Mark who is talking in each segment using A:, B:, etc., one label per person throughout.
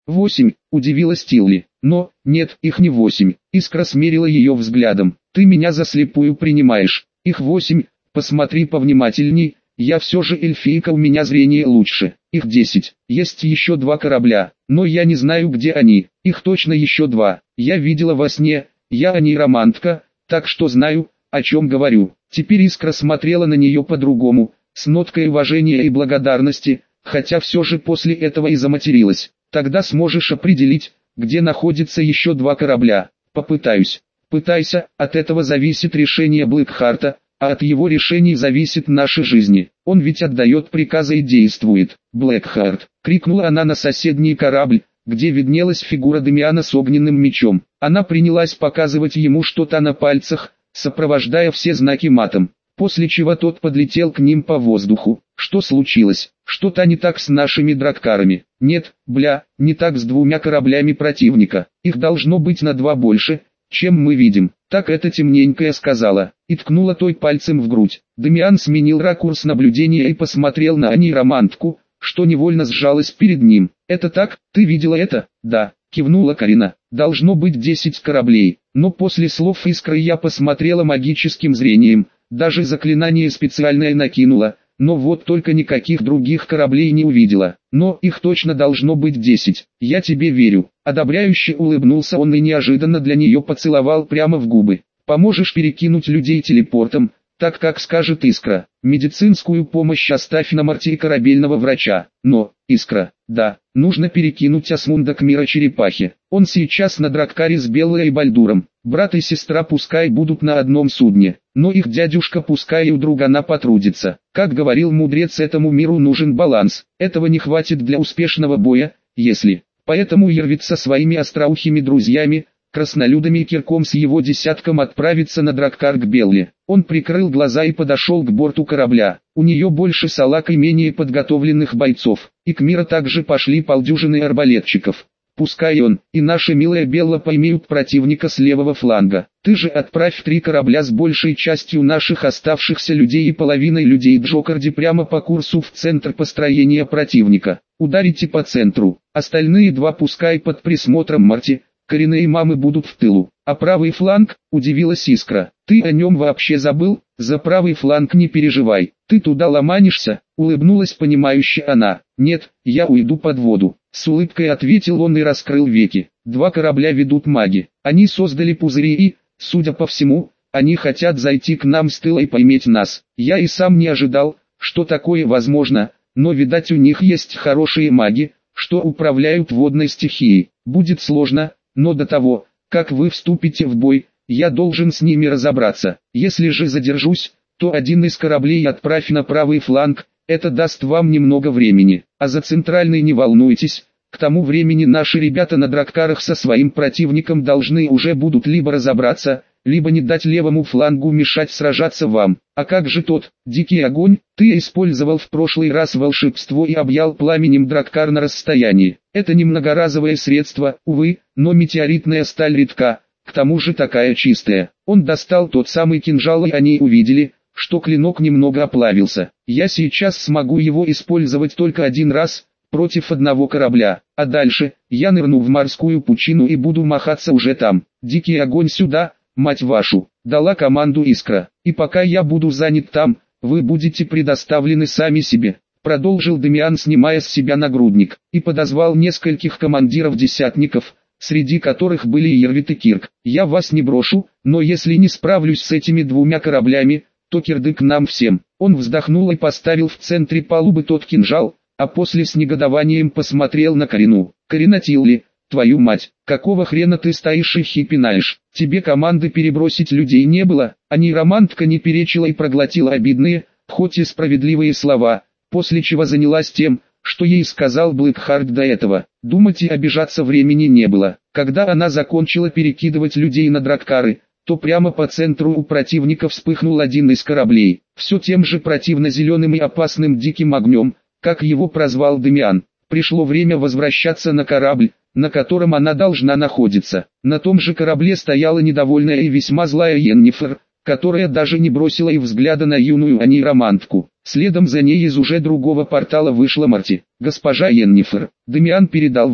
A: 8, удивилась Тилли. Но, нет, их не 8. Искра смерила ее взглядом. Ты меня за слепую принимаешь. Их 8, посмотри повнимательней. Я все же эльфийка, у меня зрение лучше. Их 10. Есть еще 2 корабля, но я не знаю, где они. Их точно еще 2. Я видела во сне, я нейромантка, так что знаю, о чем говорю. Теперь Искра смотрела на нее по-другому, с ноткой уважения и благодарности, хотя все же после этого и заматерилась. Тогда сможешь определить, где находится еще 2 корабля. Попытаюсь. Пытайся, от этого зависит решение Блэкхарта, а от его решений зависит наши жизни. Он ведь отдает приказы и действует. Блэкхарт, крикнула она на соседний корабль, где виднелась фигура Дамиана с огненным мечом. Она принялась показывать ему что-то на пальцах, сопровождая все знаки матом, после чего тот подлетел к ним по воздуху. Что случилось? Что-то не так с нашими драккарами. Нет, не так с 2 кораблями противника. Их должно быть на 2 больше, чем мы видим. Так эта темненькая сказала, и ткнула той пальцем в грудь. Дамиан сменил ракурс наблюдения и посмотрел на нейромантку, что невольно сжалась перед ним. «Это так? Ты видела это?» «Да», кивнула Карина. «Должно быть 10 кораблей». Но после слов Искры я посмотрела магическим зрением, даже заклинание специальное накинула, но вот только никаких других кораблей не увидела. Но их точно должно быть 10. Я тебе верю. Одобряюще улыбнулся он и неожиданно для нее поцеловал прямо в губы. Поможешь перекинуть людей телепортом, так как скажет Искра. Медицинскую помощь оставь на Марте и корабельного врача. Но, Искра, да, нужно перекинуть Асмунда к Мира-черепахе. Он сейчас на Драккаре с Беллой и Бальдуром. Брат и сестра пускай будут на одном судне, но их дядюшка пускай и у другана потрудится. Как говорил мудрец, этому миру нужен баланс. Этого не хватит для успешного боя, если... Поэтому Ирвит со своими остроухими друзьями, краснолюдами и Кирком с его десятком отправится на Драккар к Белле. Он прикрыл глаза и подошел к борту корабля. У нее больше салак и менее подготовленных бойцов. И к Мира также пошли полдюжины арбалетчиков. Пускай он и наша милая Белла поймают противника с левого фланга. Ты же отправь 3 корабля с большей частью наших оставшихся людей и половиной людей Джокарди прямо по курсу в центр построения противника. Ударите по центру. Остальные 2 пускай под присмотром Марти, Карина и мамы будут в тылу. А правый фланг, удивилась Искра. Ты о нем вообще забыл? За правый фланг не переживай. Ты туда ломанишься? Улыбнулась понимающе она. Нет, я уйду под воду. С улыбкой ответил он и раскрыл веки. 2 корабля ведут маги. Они создали пузыри и, судя по всему, они хотят зайти к нам с тыла и поймать нас. Я и сам не ожидал, что такое возможно, но видать у них есть хорошие маги, что управляют водной стихией. Будет сложно, но до того, как вы вступите в бой, я должен с ними разобраться. Если же задержусь, то один из кораблей отправь на правый фланг, это даст вам немного времени. А за центральный не волнуйтесь, к тому времени наши ребята на драккарах со своим противником должны уже будут либо разобраться, либо не дать левому флангу мешать сражаться вам. А как же тот, дикий огонь, ты использовал в прошлый раз волшебство и объял пламенем драккар на расстоянии. Это не многоразовое средство, увы, но метеоритная сталь редка, к тому же такая чистая. Он достал тот самый кинжал и они увидели, что клинок немного оплавился. Я сейчас смогу его использовать только один раз, против одного корабля, а дальше, я нырну в морскую пучину и буду махаться уже там. Дикий огонь сюда, мать вашу, дала команду Искра. И пока я буду занят там, вы будете предоставлены сами себе. Продолжил Дамиан, снимая с себя нагрудник, и подозвал нескольких командиров-десятников, среди которых были Ирвит и Кирк. Я вас не брошу, но если не справлюсь с этими 2 кораблями, то кирдык нам всем. Он вздохнул и поставил в центре палубы тот кинжал, а после с негодованием посмотрел на Карину. «Карина Тилли, твою мать, какого хрена ты стоишь и хипинаешь? Тебе команды перебросить людей не было?» А нейромантка не перечила и проглотила обидные, хоть и справедливые слова, после чего занялась тем, что ей сказал Блэкхарт до этого. Думать и обижаться времени не было. Когда она закончила перекидывать людей на драккары, то прямо по центру у противника вспыхнул один из кораблей, все тем же противно-зеленым и опасным диким огнем, как его прозвал Дамиан. Пришло время возвращаться на корабль, на котором она должна находиться. На том же корабле стояла недовольная и весьма злая Йеннифер, которая даже не бросила и взгляда на юную нейромантку. Следом за ней из уже другого портала вышла Марти. «Госпожа Йеннифер, Дамиан передал вам,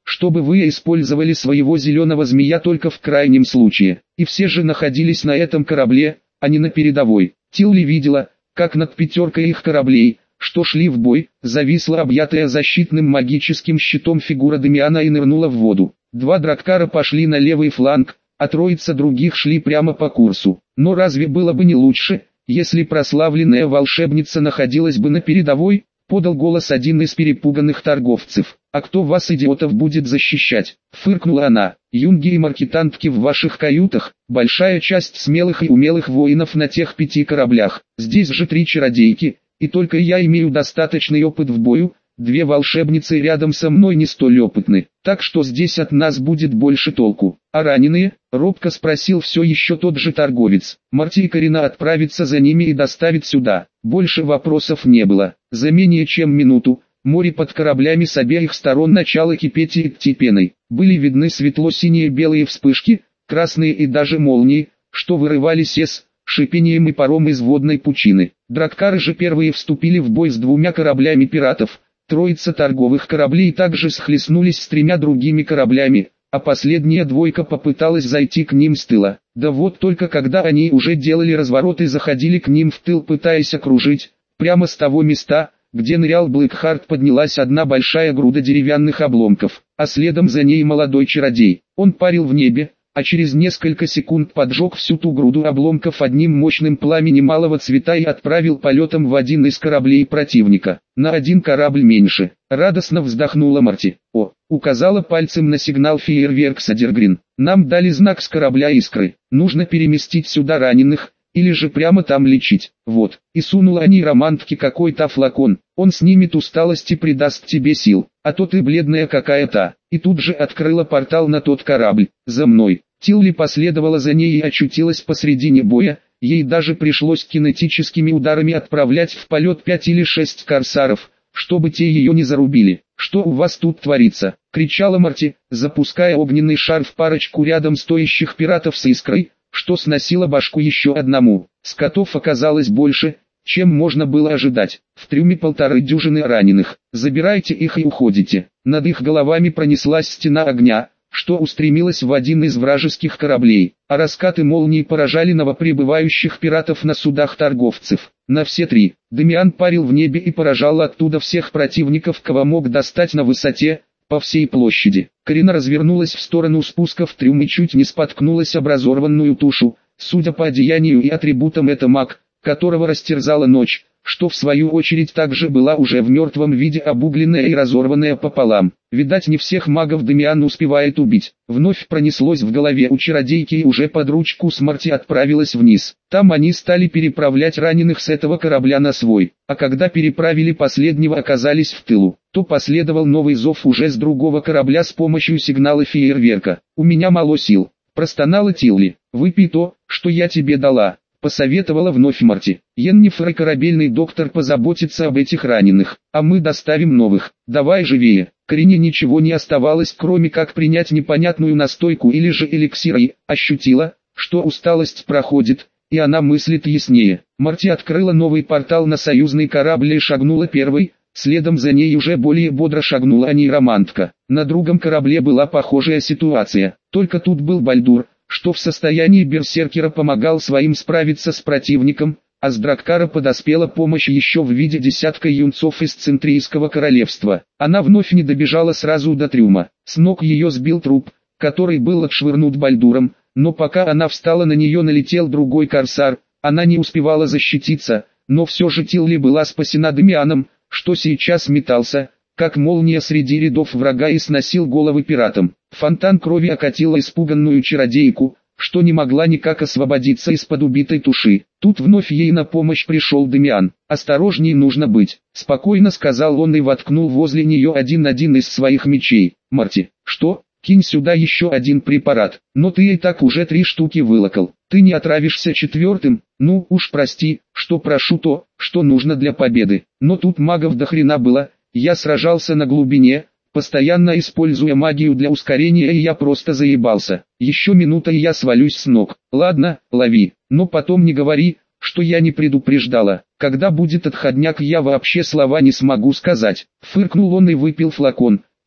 A: чтобы вы использовали своего зеленого змея только в крайнем случае. И все же находились на этом корабле, а не на передовой. Тилли видела, как над пятеркой их кораблей, что шли в бой, зависла объятая защитным магическим щитом фигура Дамиана и нырнула в воду. Два драккара пошли на левый фланг, а троица других шли прямо по курсу. Но разве было бы не лучше, если прославленная волшебница находилась бы на передовой? Подал голос один из перепуганных торговцев. «А кто вас, идиотов, будет защищать?» Фыркнула она. «Юнги и маркетантки в ваших каютах, большая часть смелых и умелых воинов на тех 5 кораблях. Здесь же 3 чародейки, и только я имею достаточный опыт в бою, 2 волшебницы рядом со мной не столь опытны, так что здесь от нас будет больше толку. А раненые?» — робко спросил все еще тот же торговец. «Марти и Карина отправятся за ними и доставят сюда». Больше вопросов не было. За менее чем минуту, море под кораблями с обеих сторон начало кипеть и идти пеной. Были видны светло-синие белые вспышки, красные и даже молнии, что вырывались с шипением и паром из водной пучины. Драккары же первые вступили в бой с 2 кораблями пиратов. Троица торговых кораблей также схлестнулись с 3 другими кораблями, а последняя двойка попыталась зайти к ним с тыла. Да вот только когда они уже делали разворот и заходили к ним в тыл, пытаясь окружить, прямо с того места, где нырял Блэкхарт, поднялась одна большая груда деревянных обломков, а следом за ней молодой чародей. Он парил в небе, а через несколько секунд поджег всю ту груду обломков одним мощным пламенем малого цвета и отправил полетом в один из кораблей противника. На 1 корабль меньше. Радостно вздохнула Марти. «О!» — указала пальцем на сигнал фейерверкса Дергрин. «Нам дали знак с корабля Искры. Нужно переместить сюда раненых, или же прямо там лечить. Вот». И сунула нейромантке какой-то флакон. «Он снимет усталость и придаст тебе сил, а то ты бледная какая-то». И тут же открыла портал на тот корабль. «За мной». Тилли последовала за ней и очутилась посредине боя. Ей даже пришлось кинетическими ударами отправлять в полет 5 или 6 корсаров, чтобы те ее не зарубили. «Что у вас тут творится?» — кричала Марти, запуская огненный шар в парочку рядом стоящих пиратов с искрой, что сносило башку еще одному. Скотов оказалось больше, чем можно было ожидать. В трюме 1,5 дюжины раненых. «Забирайте их и уходите». Над их головами пронеслась стена огня, что устремилась в один из вражеских кораблей, а раскаты молний поражали новоприбывающих пиратов на судах торговцев. На все 3. Дамиан парил в небе и поражал оттуда всех противников, кого мог достать на высоте, по всей площади. Карина развернулась в сторону спуска в трюм и чуть не споткнулась об разорванную тушу. Судя по одеянию и атрибутам, это маг, которого растерзала ночь, что в свою очередь также была уже в мертвом виде, обугленная и разорванная пополам. Видать, не всех магов Дамиан успевает убить. Вновь пронеслось в голове у чародейки и уже под ручку с Марти отправилась вниз. Там они стали переправлять раненых с этого корабля на свой, а когда переправили последнего, оказались в тылу, то последовал новый зов уже с другого корабля с помощью сигнала фейерверка. «У меня мало сил», — простонала Тилли. «Выпей то, что я тебе дала», — посоветовала вновь Марти. «Йеннифер и корабельный доктор позаботятся об этих раненых, а мы доставим новых. Давай живее». Карине ничего не оставалось, кроме как принять непонятную настойку или же эликсир, и ощутила, что усталость проходит, и она мыслит яснее. Марти открыла новый портал на союзный корабль и шагнула первой, следом за ней уже более бодро шагнула нейромантка. На другом корабле была похожая ситуация, только тут был Бальдур, что в состоянии берсеркера помогал своим справиться с противником, а с Драккара подоспела помощь еще в виде десятка юнцов из Центрийского королевства. Она вновь не добежала сразу до трюма. С ног ее сбил труп, который был отшвырнут Бальдуром, но пока она встала, на нее налетел другой корсар. Она не успевала защититься, но все же Тилли была спасена Дамианом, что сейчас метался, как молния среди рядов врага, и сносил головы пиратам. Фонтан крови окатила испуганную чародейку, что не могла никак освободиться из-под убитой туши. Тут вновь ей на помощь пришел Дамиан. «Осторожней нужно быть», — спокойно сказал он и воткнул возле нее один из своих мечей. «Марти, что? Кинь сюда еще один препарат. Но ты и так уже 3 штуки вылокал. Ты не отравишься 4-м? Ну уж прости, что прошу то, что нужно для победы. Но тут магов до хрена было, я сражался на глубине, постоянно используя магию для ускорения, и я просто заебался. Еще минута и я свалюсь с ног. Ладно, лови, но потом не говори, что я не предупреждала. Когда будет отходняк, я вообще слова не смогу сказать». Фыркнул он и выпил флакон,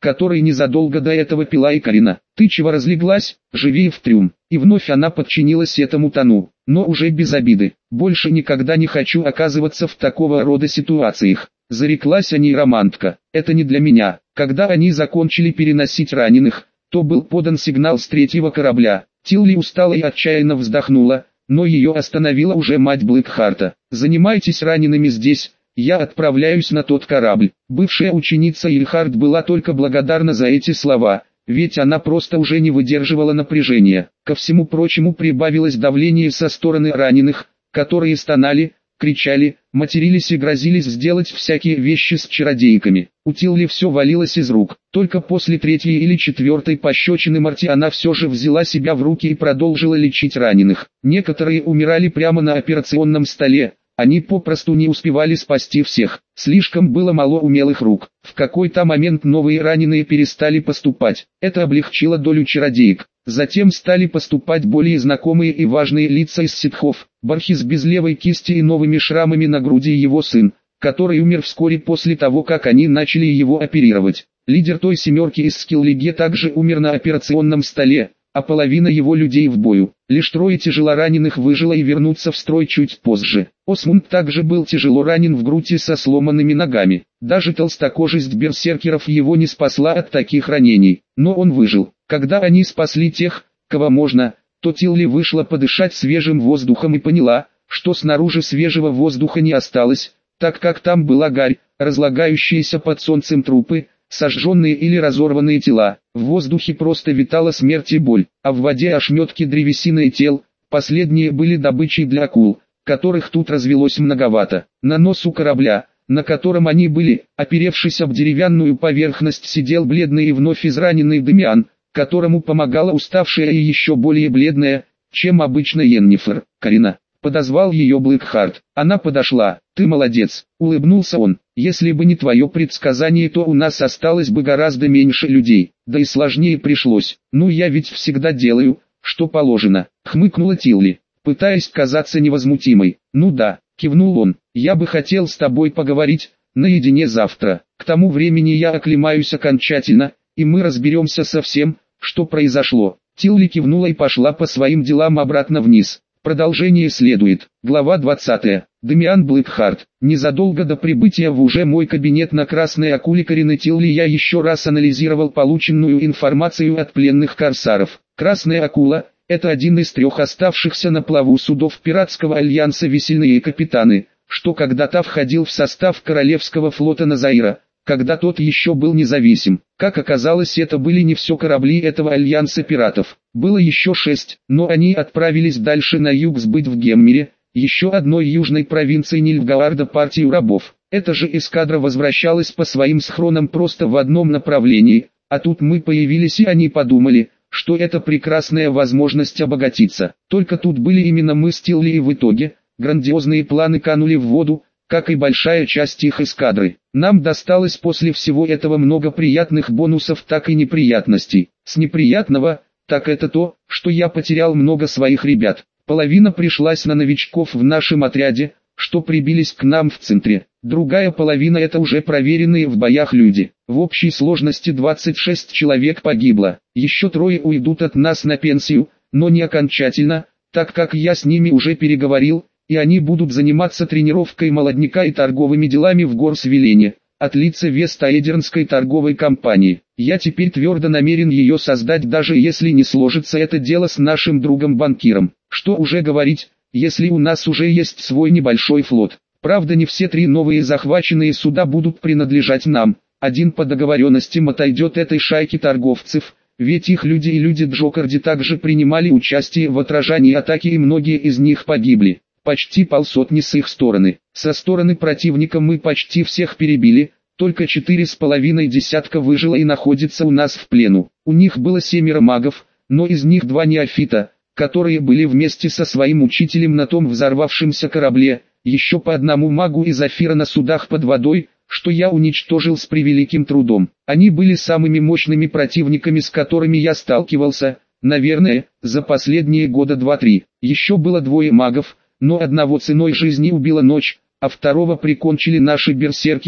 A: который незадолго до этого пила и Карина. Ты чего разлеглась? Живи в трюм. И вновь она подчинилась этому тону, но уже без обиды. Больше никогда не хочу оказываться в такого рода ситуациях. Зареклась о ней романтка. Это не для меня. Когда они закончили переносить раненых, то был подан сигнал с третьего корабля. Тилли устала и отчаянно вздохнула, но ее остановила уже мать Блэкхарта. «Занимайтесь ранеными здесь, я отправляюсь на тот корабль». Бывшая ученица Ильхард была только благодарна за эти слова, ведь она просто уже не выдерживала напряжения. Ко всему прочему прибавилось давление со стороны раненых, которые стонали, кричали, матерились и грозились сделать всякие вещи с чародейками. У Тилли все валилось из рук. Только после третьей или четвертой пощечины Марти она все же взяла себя в руки и продолжила лечить раненых. Некоторые умирали прямо на операционном столе. Они попросту не успевали спасти всех. Слишком было мало умелых рук. В какой-то момент новые раненые перестали поступать. Это облегчило долю чародеек. Затем стали поступать более знакомые и важные лица из ситхов. Бархис без левой кисти и новыми шрамами на груди его сын, который умер вскоре после того, как они начали его оперировать. Лидер той семерки из Скиллиге также умер на операционном столе, а половина его людей в бою. Лишь трое тяжелораненых выжило и вернутся в строй чуть позже. Осмунд также был тяжело ранен в грудь и со сломанными ногами. Даже толстокожесть берсеркеров его не спасла от таких ранений, но он выжил. Когда они спасли тех, кого можно, то Тилли вышла подышать свежим воздухом и поняла, что снаружи свежего воздуха не осталось, так как там была гарь, разлагающиеся под солнцем трупы, сожженные или разорванные тела. В воздухе просто витала смерть и боль, а в воде ошметки древесины и тел. Последние были добычей для акул, которых тут развелось многовато. На носу корабля, на котором они были, оперевшись об деревянную поверхность, сидел бледный и вновь израненный Демиан, которому помогала уставшая и еще более бледная, чем обычно Йеннифер. «Карина», — подозвал ее Блэкхарт. Она подошла. «Ты молодец», — улыбнулся он. «Если бы не твое предсказание, то у нас осталось бы гораздо меньше людей, да и сложнее пришлось. Ну я ведь всегда делаю, что положено», — хмыкнула Тилли, пытаясь казаться невозмутимой. «Ну да», — кивнул он, — «я бы хотел с тобой поговорить, наедине завтра. К тому времени я оклемаюсь окончательно, и мы разберемся со всем, что произошло». Тилли кивнула и пошла по своим делам обратно вниз. Продолжение следует. Глава 20. Демиан Блэкхарт. Незадолго до прибытия в уже мой кабинет на Красной Акуле Карины Тилли я еще раз анализировал полученную информацию от пленных корсаров. Красная Акула – это один из 3 оставшихся на плаву судов пиратского альянса «Весельные капитаны», что когда-то входил в состав Королевского флота Назаира, когда тот еще был независим. Как оказалось, это были не все корабли этого альянса пиратов. Было еще 6, но они отправились дальше на юг сбыть в Геммере, еще одной южной провинции Нильфгаарда, партию рабов. Эта же эскадра возвращалась по своим схронам просто в одном направлении, а тут мы появились и они подумали, что это прекрасная возможность обогатиться. Только тут были именно мы с Тилли, и в итоге грандиозные планы канули в воду, как и большая часть их эскадры. Нам досталось после всего этого много приятных бонусов, так и неприятностей. С неприятного, так это то, что я потерял много своих ребят. Половина пришлась на новичков в нашем отряде, что прибились к нам в центре. Другая половина — это уже проверенные в боях люди. В общей сложности 26 человек погибло. Еще 3 уйдут от нас на пенсию, но не окончательно, так как я с ними уже переговорил, и они будут заниматься тренировкой молодняка и торговыми делами в Горсвилене, от лица Вест-Эдернской торговой компании. Я теперь твердо намерен ее создать, даже если не сложится это дело с нашим другом-банкиром. Что уже говорить, если у нас уже есть свой небольшой флот. Правда, не все 3 новые захваченные суда будут принадлежать нам. Один по договоренностям отойдет этой шайке торговцев, ведь их люди и люди Джокарди также принимали участие в отражении атаки, и многие из них погибли. Почти полсотни с их стороны. Со стороны противника мы почти всех перебили, только 4,5 десятка выжило и находится у нас в плену. У них было 7 магов, но из них 2 неофита, которые были вместе со своим учителем на том взорвавшемся корабле, еще по 1 магу из Афира на судах под водой, что я уничтожил с превеликим трудом. Они были самыми мощными противниками, с которыми я сталкивался, наверное, за последние года 2-3. Еще было 2 магов, но одного ценой жизни убила ночь, а второго прикончили наши берсеркеры,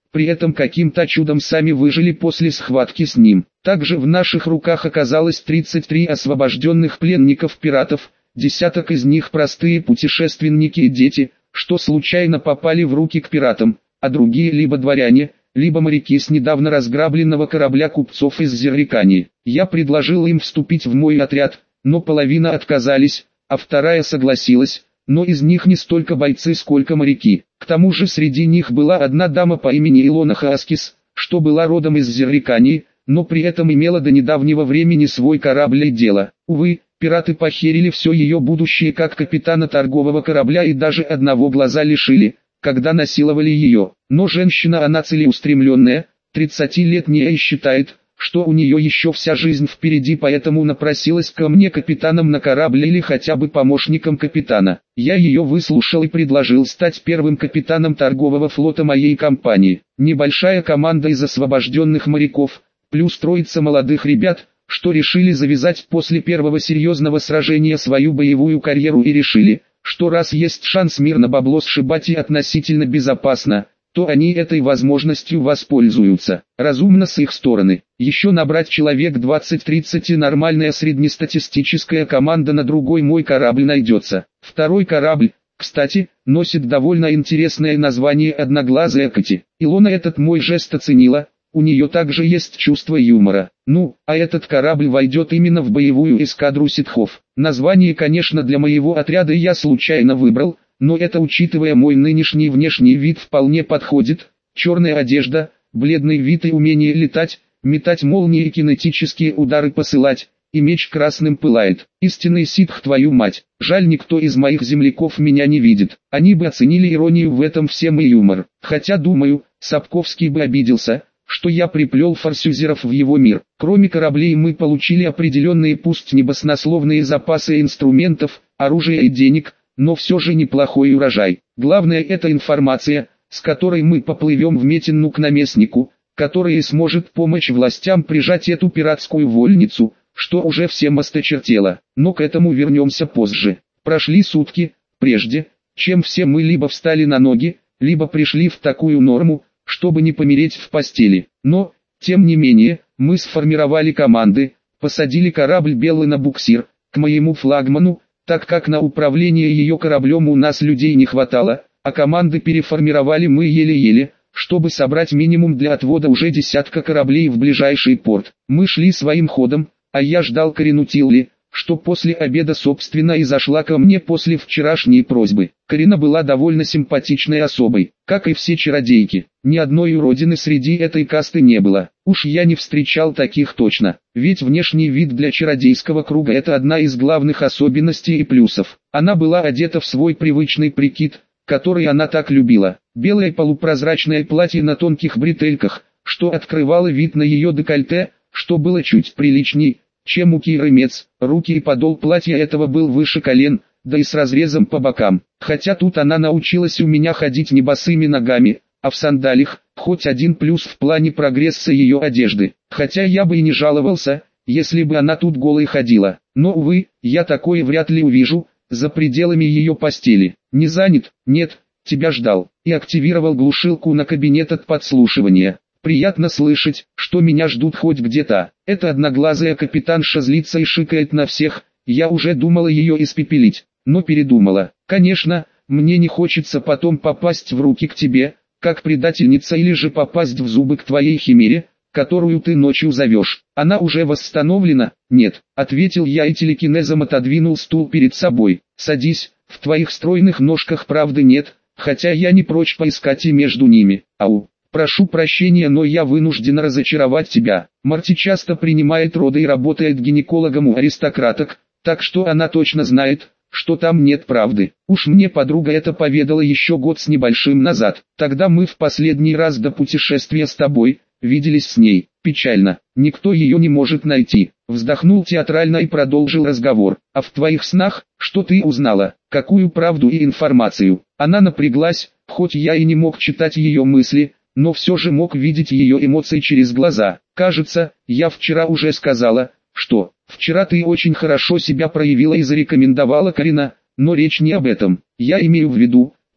A: при этом каким-то чудом сами выжили после схватки с ним. Также в наших руках оказалось 33 освобожденных пленников-пиратов, десяток из них простые путешественники и дети, что случайно попали в руки к пиратам, а другие либо дворяне, либо моряки с недавно разграбленного корабля купцов из Зеррикании. Я предложил им вступить в мой отряд, но половина отказались, а вторая согласилась, но из них не столько бойцы, сколько моряки. К тому же среди них была одна дама по имени Илона Хаскис, что была родом из Зеррикании, но при этом имела до недавнего времени свой корабль и дело. Увы, пираты похерили все ее будущее как капитана торгового корабля и даже одного глаза лишили, когда насиловали ее. Но женщина она целеустремленная, 30-летняя и считает, что у нее еще вся жизнь впереди, поэтому напросилась ко мне капитаном на корабле или хотя бы помощником капитана. Я ее выслушал и предложил стать первым капитаном торгового флота моей компании. Небольшая команда из освобожденных моряков, плюс троица молодых ребят, что решили завязать после первого серьезного сражения свою боевую карьеру и решили, что раз есть шанс мирно бабло сшибать и относительно безопасно, то они этой возможностью воспользуются. Разумно с их стороны. Еще набрать человек 20-30 и нормальная среднестатистическая команда на другой мой корабль найдется. Второй корабль, кстати, носит довольно интересное название «Одноглазая Кати». Илона этот мой жест оценила, у нее также есть чувство юмора. Ну, а этот корабль войдет именно в боевую эскадру ситхов. Название, конечно, для моего отряда я случайно выбрал, но это, учитывая мой нынешний внешний вид, вполне подходит. Черная одежда, бледный вид и умение летать, метать молнии и кинетические удары посылать, и меч красным пылает. Истинный ситх, твою мать. Жаль, никто из моих земляков меня не видит. Они бы оценили иронию в этом всем и юмор. Хотя, думаю, Сапковский бы обиделся, что я приплел форсюзеров в его мир. Кроме кораблей мы получили определенные, пусть небоснословные запасы инструментов, оружия и денег, но все же неплохой урожай. Главное, это информация, с которой мы поплывем в Метинну к наместнику, который сможет помочь властям прижать эту пиратскую вольницу, что уже всем осточертело. Но к этому вернемся позже. Прошли сутки, прежде чем все мы либо встали на ноги, либо пришли в такую норму, чтобы не помереть в постели. Но, тем не менее, мы сформировали команды, посадили корабль «Белый» на буксир, к моему флагману, так как на управление ее кораблем у нас людей не хватало, а команды переформировали мы еле-еле, чтобы собрать минимум для отвода уже десятка кораблей в ближайший порт. Мы шли своим ходом, а я ждал Карину Тилли, что после обеда собственно и зашла ко мне после вчерашней просьбы. Карина была довольно симпатичной особой, как и все чародейки. Ни одной уродины среди этой касты не было. Уж я не встречал таких точно, ведь внешний вид для чародейского круга — это одна из главных особенностей и плюсов. Она была одета в свой привычный прикид, который она так любила. Белое полупрозрачное платье на тонких бретельках, что открывало вид на ее декольте, что было чуть приличней, чем у Киры Мец. Руки и подол платья этого был выше колен, да и с разрезом по бокам. Хотя тут она научилась у меня ходить не босыми ногами, а в сандалях, хоть один плюс в плане прогресса ее одежды. Хотя я бы и не жаловался, если бы она тут голой ходила. Но, увы, я такое вряд ли увижу, за пределами ее постели. Не занят? Нет, тебя ждал. И активировал глушилку на кабинет от подслушивания. Приятно слышать, что меня ждут хоть где-то. Эта одноглазая капитанша злится и шикает на всех. Я уже думала ее испепелить, но передумала. Конечно, мне не хочется потом попасть в руки к тебе, как предательница, или же попасть в зубы к твоей химере, которую ты ночью зовешь. Она уже восстановлена? Нет, ответил я и телекинезом отодвинул стул перед собой. Садись, в твоих стройных ножках правды нет, хотя я не прочь поискать и между ними. Ау. Прошу прощения, но я вынужден разочаровать тебя. Марти часто принимает роды и работает гинекологом у аристократок, так что она точно знает, что там нет правды. Уж мне подруга это поведала еще год с небольшим назад. Тогда мы в последний раз до путешествия с тобой виделись с ней. Печально. Никто ее не может найти. Вздохнул театрально и продолжил разговор. А в твоих снах, что ты узнала? Какую правду и информацию? Она напряглась, хоть я и не мог читать ее мысли, но все же мог видеть ее эмоции через глаза. Кажется, я вчера уже сказала, что вчера ты очень хорошо себя проявила и зарекомендовала Карина, но речь не об этом. Я имею в виду,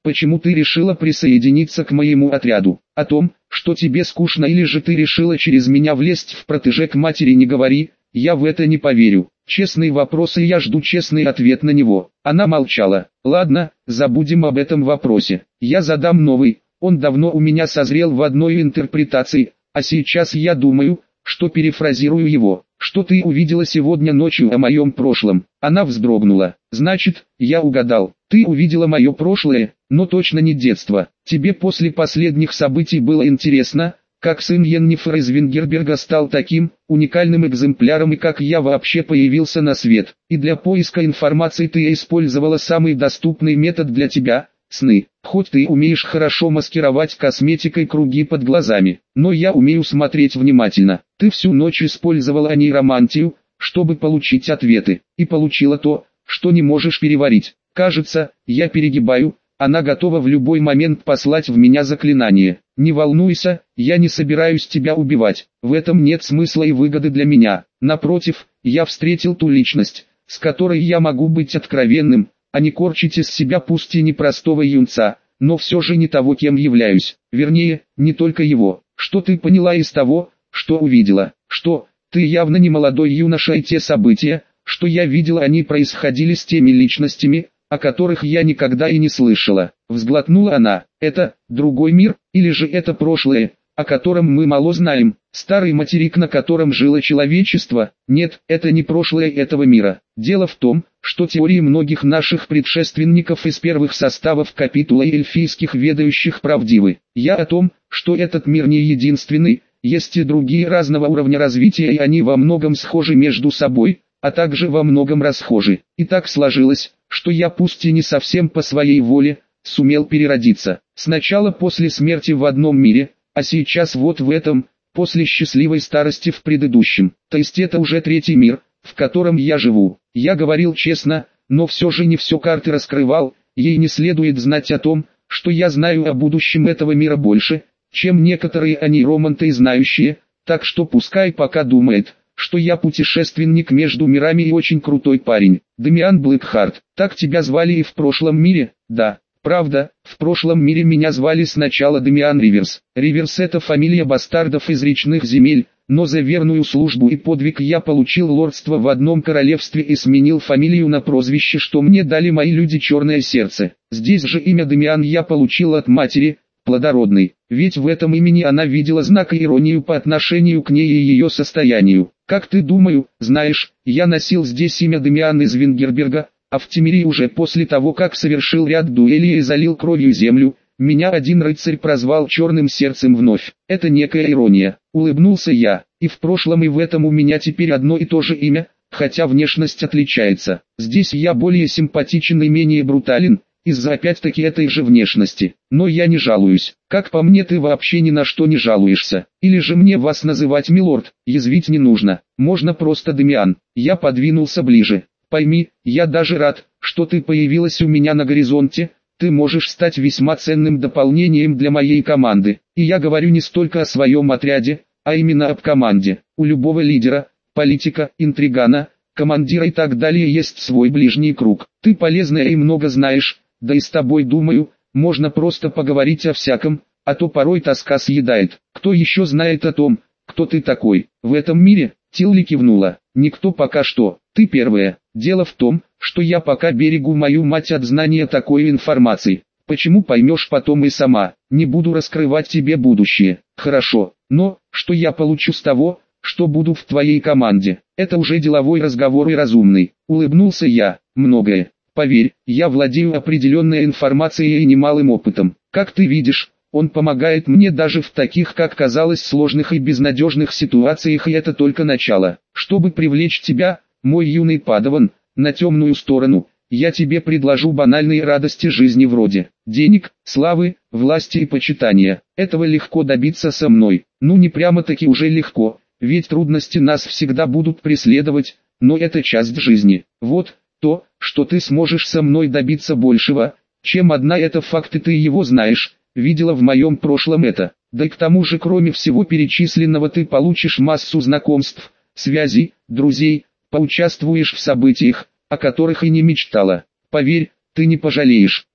A: Почему ты решила присоединиться к моему отряду? О том, что тебе скучно, или же ты решила через меня влезть в протеже к матери, не говори, я в это не поверю. Честные вопросы, и я жду честный ответ на него. Она молчала. Ладно, забудем об этом вопросе. Я задам новый, он давно у меня созрел в одной интерпретации, а сейчас я думаю, что перефразирую его. Что ты увидела сегодня ночью о моем прошлом? Она вздрогнула. Значит, я угадал. Ты увидела мое прошлое, но точно не детство. Тебе после последних событий было интересно, как сын Йеннифер из Вингерберга стал таким уникальным экземпляром и как я вообще появился на свет. И для поиска информации ты использовала самый доступный метод для тебя – сны. Хоть ты умеешь хорошо маскировать косметикой круги под глазами, но я умею смотреть внимательно. Ты всю ночь использовала нейромантию, чтобы получить ответы, и получила то, что не можешь переварить. Кажется, я перегибаю, она готова в любой момент послать в меня заклинание. Не волнуйся, я не собираюсь тебя убивать, в этом нет смысла и выгоды для меня. Напротив, я встретил ту личность, с которой я могу быть откровенным, а не корчить из себя пусть и непростого юнца, но все же не того, кем являюсь. Вернее, не только его. Что ты поняла из того, что увидела? Что, ты явно не молодой юноша, и те события, что я видела, они происходили с теми личностями, о которых я никогда и не слышала. Взглотнула она. Это другой мир, или же это прошлое, о котором мы мало знаем, старый материк, на котором жило человечество? Нет, это не прошлое этого мира. Дело в том, что теории многих наших предшественников из первых составов капитула и эльфийских ведающих правдивы. Я о том, что этот мир не единственный, есть и другие разного уровня развития, и они во многом схожи между собой, а также во многом расхожи. И так сложилось, что я, пусть и не совсем по своей воле, сумел переродиться. Сначала после смерти в одном мире, а сейчас вот в этом, после счастливой старости в предыдущем. То есть это уже третий мир, в котором я живу. Я говорил честно, но все же не все карты раскрывал, ей не следует знать о том, что я знаю о будущем этого мира больше, чем некоторые анейроманты знающие, так что пускай пока думает, что я путешественник между мирами и очень крутой парень. Дамиан Блэкхарт, так тебя звали и в прошлом мире? Да. Правда, в прошлом мире меня звали сначала Дамиан Риверс. Риверс — это фамилия бастардов из речных земель, но за верную службу и подвиг я получил лордство в одном королевстве и сменил фамилию на прозвище, что мне дали мои люди Черное Сердце. Здесь же имя Дамиан я получил от матери, Плодородной, ведь в этом имени она видела знак и иронию по отношению к ней и ее состоянию. Как ты, думаю, знаешь, я носил здесь имя Дамиан из Вингерберга, а в Тимирии уже после того, как совершил ряд дуэлей и залил кровью землю, меня один рыцарь прозвал Черным Сердцем вновь. Это некая ирония, улыбнулся я, и в прошлом и в этом у меня теперь одно и то же имя, хотя внешность отличается. Здесь я более симпатичен и менее брутален, из-за опять-таки этой же внешности. Но я не жалуюсь. Как по мне, ты вообще ни на что не жалуешься. Или же мне вас называть милорд? Язвить не нужно. Можно просто Дамиан. Я подвинулся ближе. Пойми, я даже рад, что ты появилась у меня на горизонте. Ты можешь стать весьма ценным дополнением для моей команды. И я говорю не столько о своем отряде, а именно об команде. У любого лидера, политика, интригана, командира и так далее есть свой ближний круг. Ты полезная и много знаешь. Да и с тобой, думаю, можно просто поговорить о всяком, а то порой тоска съедает. Кто еще знает о том, кто ты такой? В этом мире, Тилли кивнула. Никто пока что, ты первая. Дело в том, что я пока берегу мою мать от знания такой информации. Почему, поймешь потом и сама. Не буду раскрывать тебе будущее. Хорошо, но, что я получу с того, что буду в твоей команде? Это уже деловой разговор и разумный. Улыбнулся я. Многое. Поверь, я владею определенной информацией и немалым опытом. Как ты видишь, он помогает мне даже в таких, как казалось, сложных и безнадежных ситуациях, и это только начало. Чтобы привлечь тебя, мой юный падаван, на темную сторону, я тебе предложу банальные радости жизни вроде денег, славы, власти и почитания. Этого легко добиться со мной. Ну не прямо-таки уже легко, ведь трудности нас всегда будут преследовать, но это часть жизни. Вот, то, что ты сможешь со мной добиться большего, чем одна это факт, и ты его знаешь, видела в моем прошлом это. Да и к тому же, кроме всего перечисленного, ты получишь массу знакомств, связей, друзей, поучаствуешь в событиях, о которых и не мечтала. Поверь, ты не пожалеешь.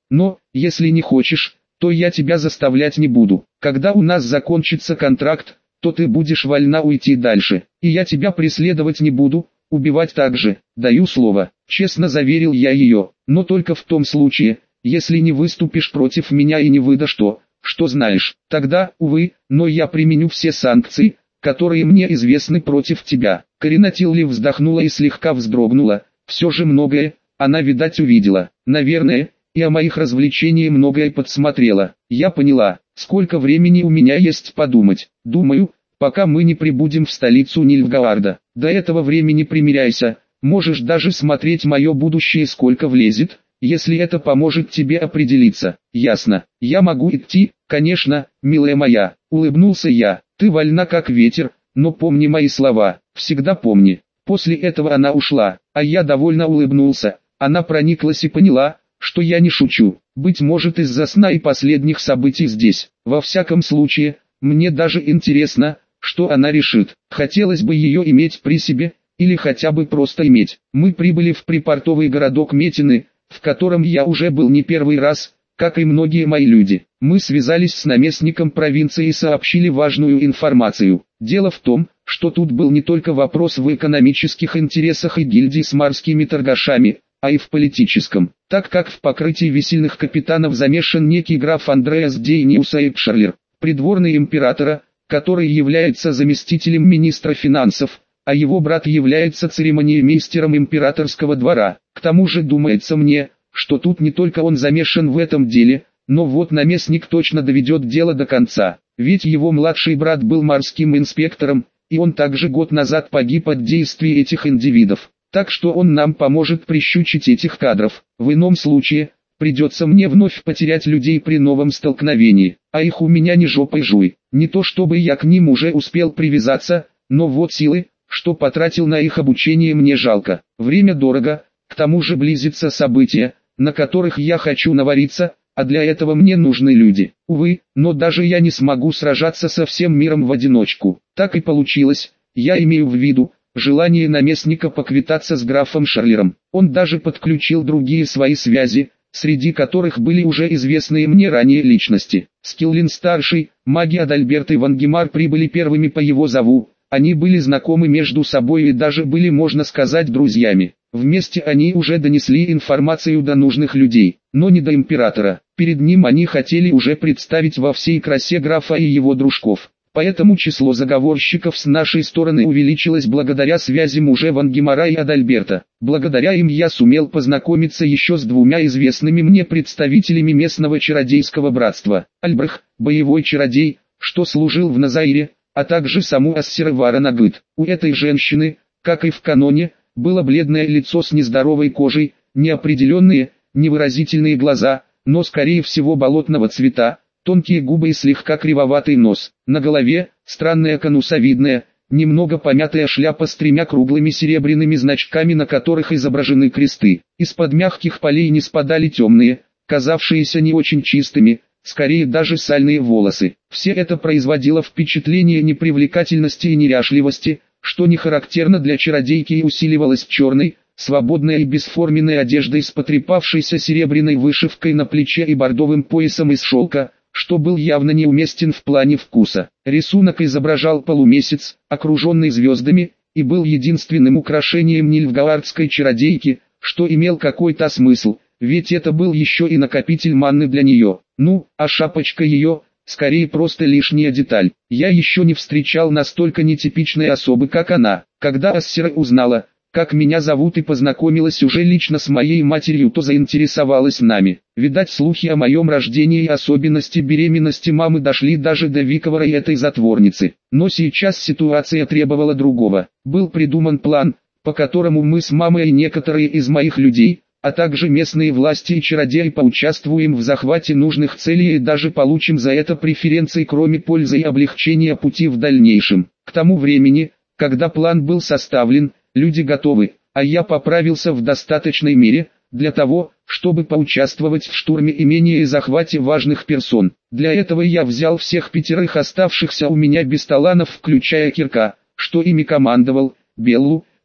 A: Но, если не хочешь, то я тебя заставлять не буду. Когда у нас закончится контракт, то ты будешь вольна уйти дальше, и я тебя преследовать не буду, убивать также, даю слово. Честно заверил я ее, но только в том случае, если не выступишь против меня и не выдашь то, что знаешь. Тогда, увы, но я применю все санкции, которые мне известны против тебя. Карина Тилли вздохнула и слегка вздрогнула. Все же многое, она, видать, увидела. Наверное, и о моих развлечениях многое подсмотрела. Я поняла, сколько времени у меня есть подумать. Думаю, пока мы не прибудем в столицу Нильфгаарда. До этого времени примиряйся, можешь даже смотреть мое будущее сколько влезет, если это поможет тебе определиться. Ясно, я могу идти, конечно, милая моя, улыбнулся я. Ты вольна как ветер, но помни мои слова, всегда помни. После этого она ушла, а я довольно улыбнулся. Она прониклась и поняла, что я не шучу. Быть может, из-за сна и последних событий здесь. Во всяком случае, мне даже интересно, что она решит. Хотелось бы ее иметь при себе, или хотя бы просто иметь. Мы прибыли в припортовый городок Метины, в котором я уже был не первый раз, как и многие мои люди. Мы связались с наместником провинции и сообщили важную информацию. Дело в том, что тут был не только вопрос в экономических интересах и гильдии с морскими торгашами, а и в политическом, так как в покрытии весельных капитанов замешан некий граф Андреас Дейниус Эйпшерлер, придворный императора, который является заместителем министра финансов, а его брат является церемониемейстером императорского двора. К тому же думается мне, что тут не только он замешан в этом деле, но вот наместник точно доведет дело до конца, ведь его младший брат был морским инспектором, и он также год назад погиб от действий этих индивидов. Так что он нам поможет прищучить этих кадров. В ином случае, придется мне вновь потерять людей при новом столкновении, а их у меня не жопой жуй. Не то чтобы я к ним уже успел привязаться, но вот силы, что потратил на их обучение, мне жалко. Время дорого, к тому же близится событие, на которых я хочу навариться, а для этого мне нужны люди. Увы, но даже я не смогу сражаться со всем миром в одиночку. Так и получилось, я имею в виду желание наместника поквитаться с графом Шарлером. Он даже подключил другие свои связи, среди которых были уже известные мне ранее личности. Скиллин-старший, маги Адальберт и Вангемар прибыли первыми по его зову. Они были знакомы между собой и даже были, можно сказать, друзьями. Вместе они уже донесли информацию до нужных людей, но не до императора. Перед ним они хотели уже представить во всей красе графа и его дружков. Поэтому число заговорщиков с нашей стороны увеличилось благодаря связям уже Вангемара и Адальберта. Благодаря им я сумел познакомиться еще с двумя известными мне представителями местного чародейского братства. Альбрах, боевой чародей, что служил в Назаире, а также саму Ассера Варанагыт. У этой женщины, как и в каноне, было бледное лицо с нездоровой кожей, неопределенные, невыразительные глаза, но скорее всего болотного цвета, тонкие губы и слегка кривоватый нос. На голове странная конусовидная, немного помятая шляпа с тремя круглыми серебряными значками, на которых изображены кресты. Из-под мягких полей не спадали темные, казавшиеся не очень чистыми, скорее даже сальные волосы. Все это производило впечатление непривлекательности и неряшливости, что не характерно для чародейки, и усиливалось черной, свободной и бесформенной одеждой с потрепавшейся серебряной вышивкой на плече и бордовым поясом из шелка, что был явно неуместен в плане вкуса. Рисунок изображал полумесяц, окруженный звездами, и был единственным украшением нильфгаардской чародейки, что имел какой-то смысл, ведь это был еще и накопитель манны для нее. Ну, а шапочка ее, скорее просто лишняя деталь. Я еще не встречал настолько нетипичной особы, как она. Когда Ассера узнала, как меня зовут, и познакомилась уже лично с моей матерью, то заинтересовалась нами. Видать, слухи о моем рождении и особенности беременности мамы дошли даже до Виковара и этой затворницы. Но сейчас ситуация требовала другого. Был придуман план, по которому мы с мамой и некоторые из моих людей, а также местные власти и чародеи поучаствуем в захвате нужных целей и даже получим за это преференции, кроме пользы и облегчения пути в дальнейшем. К тому времени, когда план был составлен, люди готовы, а я поправился в достаточной мере, для того, чтобы поучаствовать в штурме имения и захвате важных персон. Для этого я взял всех 5 оставшихся у меня бесталанов, включая Кирка, что ими командовал, Беллу,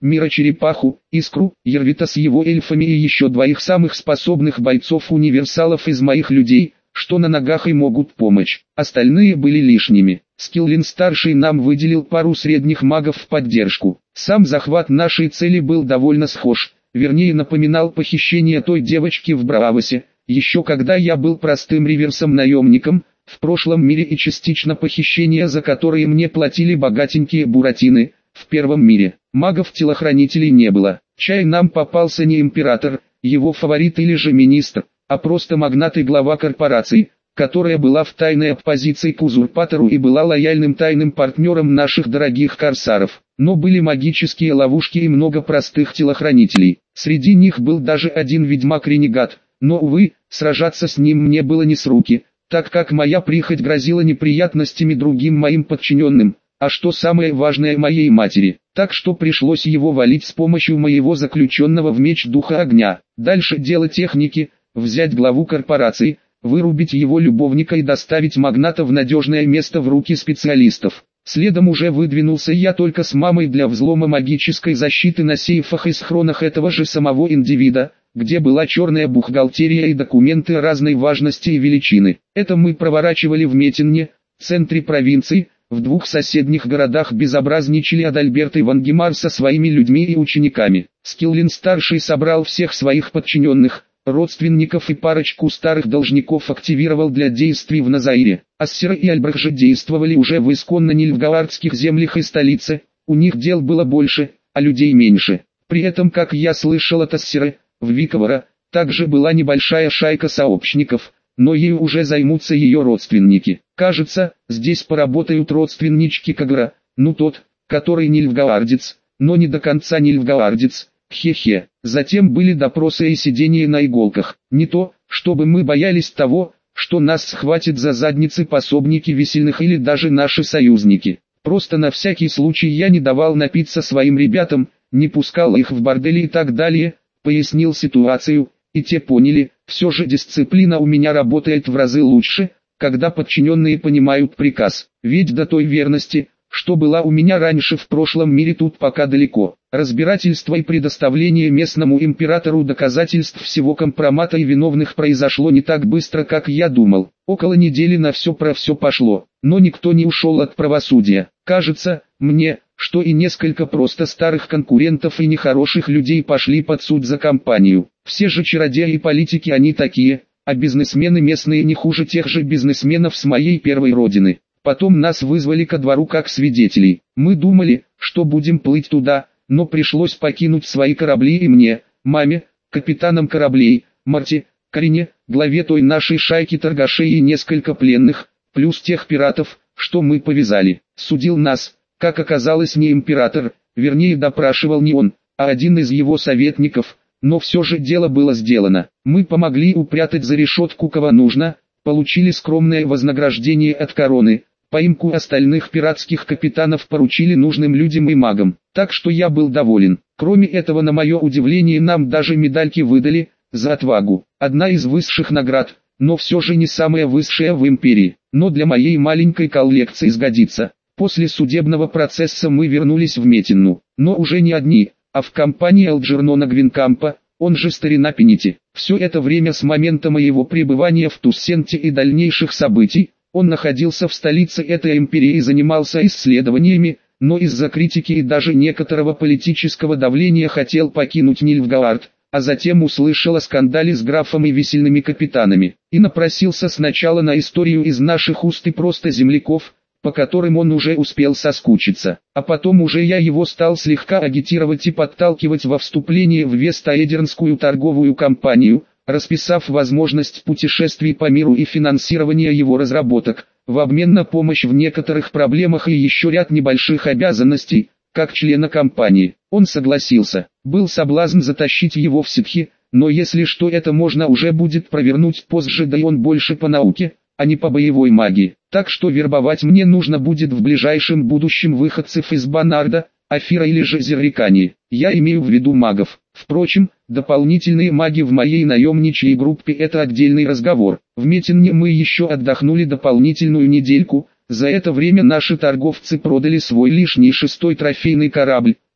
A: Мира Черепаху, Искру, Ервита с его эльфами и еще двоих самых способных бойцов-универсалов из моих людей, что на ногах и могут помочь. Остальные были лишними. Скиллин-старший нам выделил пару средних магов в поддержку. Сам захват нашей цели был довольно схож, вернее напоминал похищение той девочки в Бравосе, еще когда я был простым реверсом-наемником, в прошлом мире и частично похищение, за которые мне платили богатенькие буратины. В первом мире магов-телохранителей не было. Чай нам попался не император, его фаворит или же министр, а просто магнат и глава корпорации, которая была в тайной оппозиции к узурпатору и была лояльным тайным партнером наших дорогих корсаров. Но были магические ловушки и много простых телохранителей. Среди них был даже один ведьмак-ренегат, но, увы, сражаться с ним мне было не с руки, так как моя прихоть грозила неприятностями другим моим подчиненным, а что самое важное моей матери, так что пришлось его валить с помощью моего заключенного в меч духа огня. Дальше дело техники, взять главу корпорации, вырубить его любовника и доставить магната в надежное место в руки специалистов. Следом уже выдвинулся я только с мамой для взлома магической защиты на сейфах и схронах этого же самого индивида, где была черная бухгалтерия и документы разной важности и величины. Это мы проворачивали в Метенне, центре провинции. В двух соседних городах безобразничали Адальберт и Вангемар со своими людьми и учениками. Скиллин-старший собрал всех своих подчиненных, родственников и парочку старых должников активировал для действий в Назаире. Ассера и Альбрах же действовали уже в исконно нильфгаардских землях и столице, у них дел было больше, а людей меньше. При этом, как я слышал от Ассеры, в Виковара также была небольшая шайка сообщников, но ею уже займутся ее родственники. Кажется, здесь поработают родственнички Кагра, ну тот, который нильфгаардец, но не до конца нильфгаардец. Хе-хе. Затем были допросы и сидения на иголках. Не то, чтобы мы боялись того, что нас схватят за задницы пособники весельных или даже наши союзники. Просто на всякий случай я не давал напиться своим ребятам, не пускал их в бордели и так далее, пояснил ситуацию, и те поняли, все же дисциплина у меня работает в разы лучше, когда подчиненные понимают приказ. Ведь до той верности, что была у меня раньше в прошлом мире, тут пока далеко. Разбирательство и предоставление местному императору доказательств всего компромата и виновных произошло не так быстро, как я думал. Около недели на все про все пошло, но никто не ушел от правосудия. Кажется, мне, что и несколько просто старых конкурентов и нехороших людей пошли под суд за компанию. Все же чародеи и политики они такие, а бизнесмены местные не хуже тех же бизнесменов с моей первой родины. Потом нас вызвали ко двору как свидетелей. Мы думали, что будем плыть туда, но пришлось покинуть свои корабли и мне, маме, капитанам кораблей, Марти, Карине, главе той нашей шайки торгашей и несколько пленных, плюс тех пиратов, что мы повязали. Судил нас, как оказалось, не император, вернее допрашивал не он, а один из его советников, но все же дело было сделано. Мы помогли упрятать за решетку кого нужно, получили скромное вознаграждение от короны. Поимку остальных пиратских капитанов поручили нужным людям и магам, так что я был доволен. Кроме этого, на мое удивление, нам даже медальки выдали, за отвагу. Одна из высших наград, но все же не самая высшая в империи, но для моей маленькой коллекции сгодится. После судебного процесса мы вернулись в Метенну, но уже не одни, а в компании Алджернона Гвинкампа, он же старина Пенити. Все это время с момента моего пребывания в Туссенте и дальнейших событий, он находился в столице этой империи и занимался исследованиями, но из-за критики и даже некоторого политического давления хотел покинуть Нильфгаард, а затем услышал о скандале с графом и весельными капитанами, и напросился сначала на историю из наших уст и просто земляков, по которым он уже успел соскучиться, а потом уже я его стал слегка агитировать и подталкивать во вступление в Вестаэдернскую торговую компанию, расписав возможность путешествий по миру и финансирования его разработок, в обмен на помощь в некоторых проблемах и еще ряд небольших обязанностей, как члена компании. Он согласился. Был соблазн затащить его в ситхи, но если что, это можно уже будет провернуть позже, да и он больше по науке, а не по боевой магии. Так что вербовать мне нужно будет в ближайшем будущем выходцев из Банарда, Афира или же Зеррикании. Я имею в виду магов. Впрочем, дополнительные маги в моей наемничьей группе — это отдельный разговор. В Метенне мы еще отдохнули дополнительную недельку. За это время наши торговцы продали свой лишний 6-й трофейный корабль.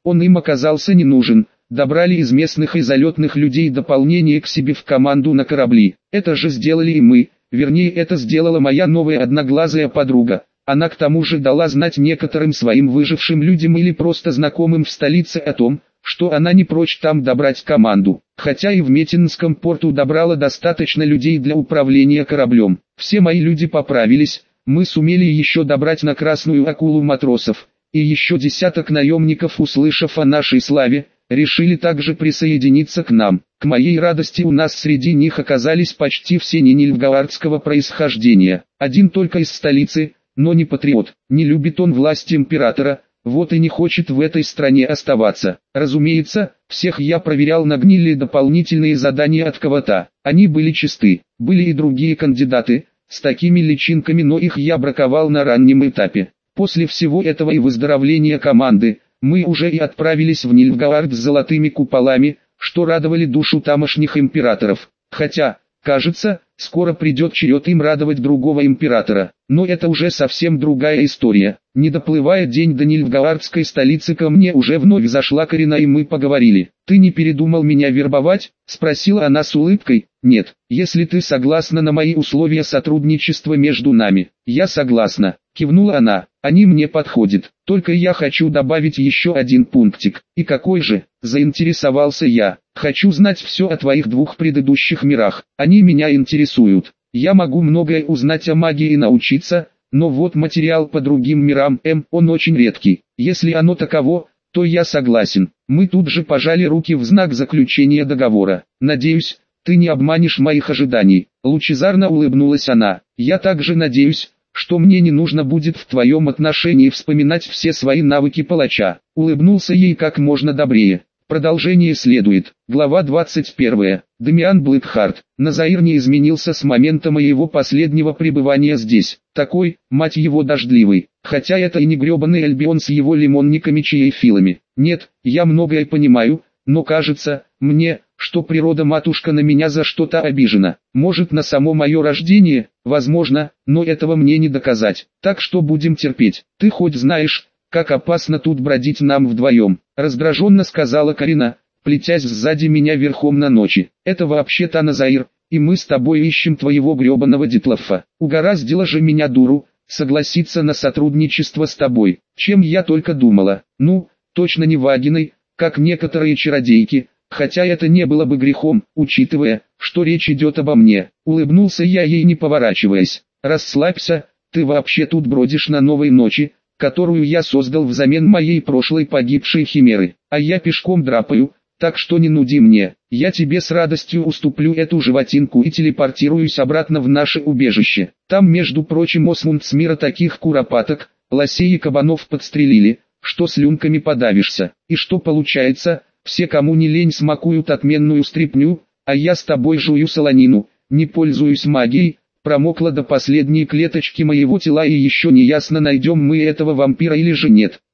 A: Он им оказался не нужен. Добрали из местных и залетных людей дополнение к себе в команду на корабли. Это же сделали и мы, вернее это сделала моя новая одноглазая подруга. Она к тому же дала знать некоторым своим выжившим людям или просто знакомым в столице о том, что она не прочь там добрать команду. Хотя и в Метинском порту добрала достаточно людей для управления кораблем. Все мои люди поправились, мы сумели еще добрать на Красную Акулу матросов. И еще десяток наемников, услышав о нашей славе, решили также присоединиться к нам. К моей радости у нас среди них оказались почти все не нильфгаардского происхождения. Один только из столицы, но не патриот. Не любит он власть императора, вот и не хочет в этой стране оставаться. Разумеется, всех я проверял на гнили дополнительные задания от кого-то. Они были чисты. Были и другие кандидаты, с такими личинками, но их я браковал на раннем этапе. После всего этого и выздоровления команды, мы уже и отправились в Нильфгаард с золотыми куполами, что радовали душу тамошних императоров. Хотя, кажется, скоро придет черед им радовать другого императора. Но это уже совсем другая история. Не доплывая день до Нильфгаардской столицы, ко мне уже вновь зашла Карина и мы поговорили. «Ты не передумал меня вербовать?» – спросила она с улыбкой. «Нет, если ты согласна на мои условия сотрудничества между нами». «Я согласна», – кивнула она. «Они мне подходят. Только я хочу добавить еще один пунктик». «И какой же?» – заинтересовался я. «Хочу знать все о твоих двух предыдущих мирах. Они меня интересуют. Я могу многое узнать о магии и научиться, но вот материал по другим мирам, он очень редкий. Если оно таково, то я согласен». Мы тут же пожали руки в знак заключения договора. «Надеюсь, ты не обманешь моих ожиданий». Лучезарно улыбнулась она. «Я также надеюсь, что мне не нужно будет в твоем отношении вспоминать все свои навыки палача». Улыбнулся ей как можно добрее. Продолжение следует. Глава 21. Дамиан Блэкхарт. Назаир не изменился с момента моего последнего пребывания здесь. Такой, мать его, дождливый. Хотя это и не гребаный Альбион с его лимонниками чаефилами. Нет, я многое понимаю, но кажется мне, что природа-матушка на меня за что-то обижена. Может, на само мое рождение, возможно, но этого мне не доказать. Так что будем терпеть. Ты хоть знаешь, как опасно тут бродить нам вдвоем, раздраженно сказала Карина, плетясь сзади меня верхом на ночи. Это вообще-то Назаир, и мы с тобой ищем твоего гребаного Дитлофа. Угораздило же меня, дуру, согласиться на сотрудничество с тобой. Чем я только думала. Ну, точно не Вагиной, как некоторые чародейки, хотя это не было бы грехом, учитывая, что речь идет обо мне. Улыбнулся я ей, не поворачиваясь. Расслабься, ты вообще тут бродишь на новой ночи, которую я создал взамен моей прошлой погибшей химеры, а я пешком драпаю, так что не нуди мне. Я тебе с радостью уступлю эту животинку и телепортируюсь обратно в наше убежище. Там, между прочим, Осмунд с мира таких куропаток, лосей и кабанов подстрелили, что слюнками подавишься. И что получается, все, кому не лень, смакуют отменную стряпню, а я с тобой жую солонину, не пользуюсь магией, промокла до последней клеточки моего тела, и еще не ясно, найдем мы этого вампира или же нет.